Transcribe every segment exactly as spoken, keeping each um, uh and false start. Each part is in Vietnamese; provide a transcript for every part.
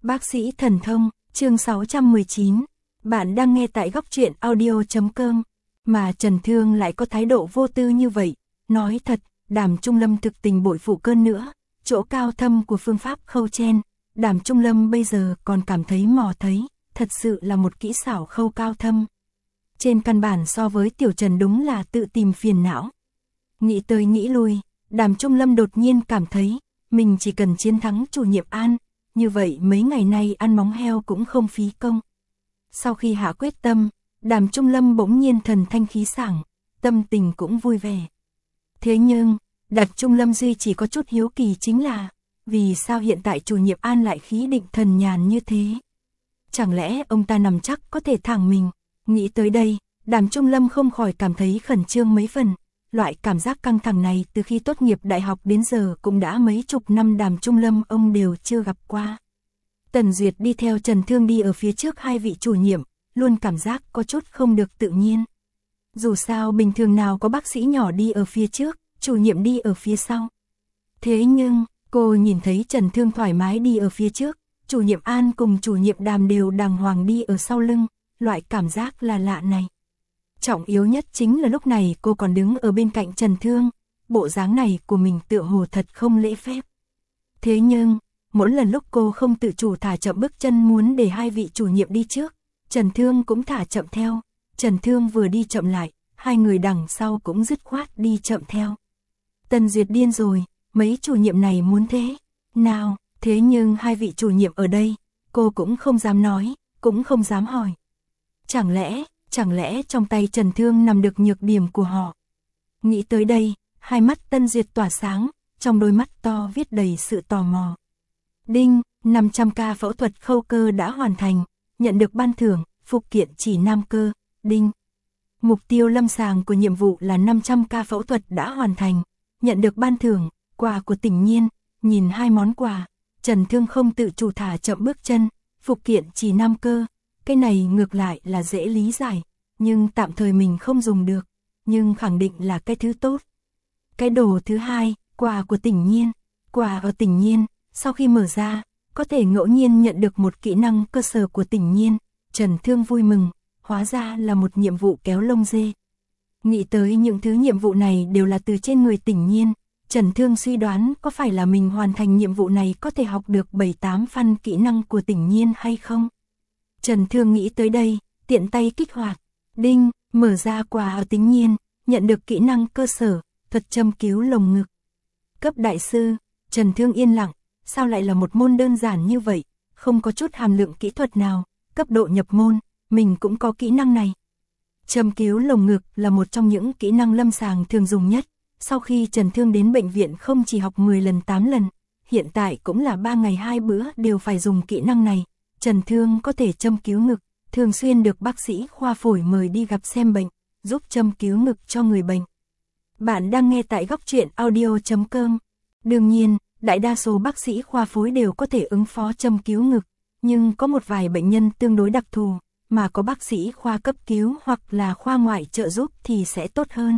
Bác sĩ thần thông, chương sáu trăm mười chín. Bạn đang nghe tại góc truyện audio chấm com. Mà Trần Thương lại có thái độ vô tư như vậy. Nói thật, Đàm Trung Lâm thực tình bội phụ cơn nữa. Chỗ cao thâm của phương pháp khâu chen, Đàm Trung Lâm bây giờ còn cảm thấy mò thấy. Thật sự là một kỹ xảo khâu cao thâm. Trên căn bản so với Tiểu Trần đúng là tự tìm phiền não. Nghĩ tới nghĩ lui, Đàm Trung Lâm đột nhiên cảm thấy mình chỉ cần chiến thắng chủ nhiệm An, như vậy mấy ngày nay ăn móng heo cũng không phí công. Sau khi hạ quyết tâm, Đàm Trung Lâm bỗng nhiên thần thanh khí sảng, tâm tình cũng vui vẻ. Thế nhưng, Đàm Trung Lâm duy chỉ có chút hiếu kỳ chính là, vì sao hiện tại chủ nhiệm An lại khí định thần nhàn như thế? Chẳng lẽ ông ta nằm chắc có thể thẳng mình? Nghĩ tới đây, Đàm Trung Lâm không khỏi cảm thấy khẩn trương mấy phần. Loại cảm giác căng thẳng này từ khi tốt nghiệp đại học đến giờ cũng đã mấy chục năm Đàm Trung Lâm ông đều chưa gặp qua. Tần Duyệt đi theo Trần Thương đi ở phía trước hai vị chủ nhiệm, luôn cảm giác có chút không được tự nhiên. Dù sao bình thường nào có bác sĩ nhỏ đi ở phía trước, chủ nhiệm đi ở phía sau. Thế nhưng, cô nhìn thấy Trần Thương thoải mái đi ở phía trước, chủ nhiệm An cùng chủ nhiệm Đàm đều đàng hoàng đi ở sau lưng, loại cảm giác là lạ này. Trọng yếu nhất chính là lúc này cô còn đứng ở bên cạnh Trần Thương, bộ dáng này của mình tựa hồ thật không lễ phép. Thế nhưng, mỗi lần lúc cô không tự chủ thả chậm bước chân muốn để hai vị chủ nhiệm đi trước, Trần Thương cũng thả chậm theo. Trần Thương vừa đi chậm lại, hai người đằng sau cũng dứt khoát đi chậm theo. Tần Duyệt điên rồi, mấy chủ nhiệm này muốn thế nào? Thế nhưng hai vị chủ nhiệm ở đây, cô cũng không dám nói, cũng không dám hỏi. Chẳng lẽ, chẳng lẽ trong tay Trần Thương nằm được nhược điểm của họ? Nghĩ tới đây, hai mắt Tân Duyệt tỏa sáng, trong đôi mắt to viết đầy sự tò mò. Đinh, năm trăm ca phẫu thuật khâu cơ đã hoàn thành, nhận được ban thưởng, phụ kiện chỉ nam cơ. Đinh, mục tiêu lâm sàng của nhiệm vụ là năm trăm ca phẫu thuật đã hoàn thành, nhận được ban thưởng, quà của Tỉnh Nhiên. Nhìn hai món quà, Trần Thương không tự chủ thả chậm bước chân, phụ kiện chỉ nam cơ. Cái này ngược lại là dễ lý giải, nhưng tạm thời mình không dùng được, nhưng khẳng định là cái thứ tốt. Cái đồ thứ hai, quà của Tỉnh Nhiên. Quà ở Tỉnh Nhiên, sau khi mở ra, có thể ngẫu nhiên nhận được một kỹ năng cơ sở của Tỉnh Nhiên. Trần Thương vui mừng, hóa ra là một nhiệm vụ kéo lông dê. Nghĩ tới những thứ nhiệm vụ này đều là từ trên người Tỉnh Nhiên, Trần Thương suy đoán có phải là mình hoàn thành nhiệm vụ này có thể học được bảy tám phân kỹ năng của Tỉnh Nhiên hay không? Trần Thương nghĩ tới đây, tiện tay kích hoạt. Đinh, mở ra quà ở Tỉnh Nhiên, nhận được kỹ năng cơ sở, thuật châm cứu lồng ngực. Cấp đại sư, Trần Thương yên lặng, sao lại là một môn đơn giản như vậy, không có chút hàm lượng kỹ thuật nào, cấp độ nhập môn, mình cũng có kỹ năng này. Châm cứu lồng ngực là một trong những kỹ năng lâm sàng thường dùng nhất, sau khi Trần Thương đến bệnh viện không chỉ học mười lần tám lần, hiện tại cũng là ba ngày hai bữa đều phải dùng kỹ năng này. Trần Thương có thể châm cứu ngực, thường xuyên được bác sĩ khoa phổi mời đi gặp xem bệnh, giúp châm cứu ngực cho người bệnh. Bạn đang nghe tại góc truyện audio chấm com. Đương nhiên, đại đa số bác sĩ khoa phổi đều có thể ứng phó châm cứu ngực, nhưng có một vài bệnh nhân tương đối đặc thù, mà có bác sĩ khoa cấp cứu hoặc là khoa ngoại trợ giúp thì sẽ tốt hơn.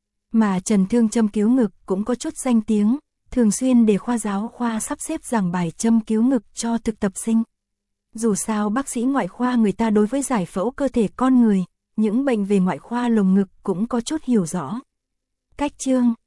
Mà Trần Thương châm cứu ngực cũng có chút danh tiếng, thường xuyên để khoa giáo khoa sắp xếp giảng bài châm cứu ngực cho thực tập sinh. Dù sao bác sĩ ngoại khoa người ta đối với giải phẫu cơ thể con người, những bệnh về ngoại khoa lồng ngực cũng có chút hiểu rõ. Cách chương,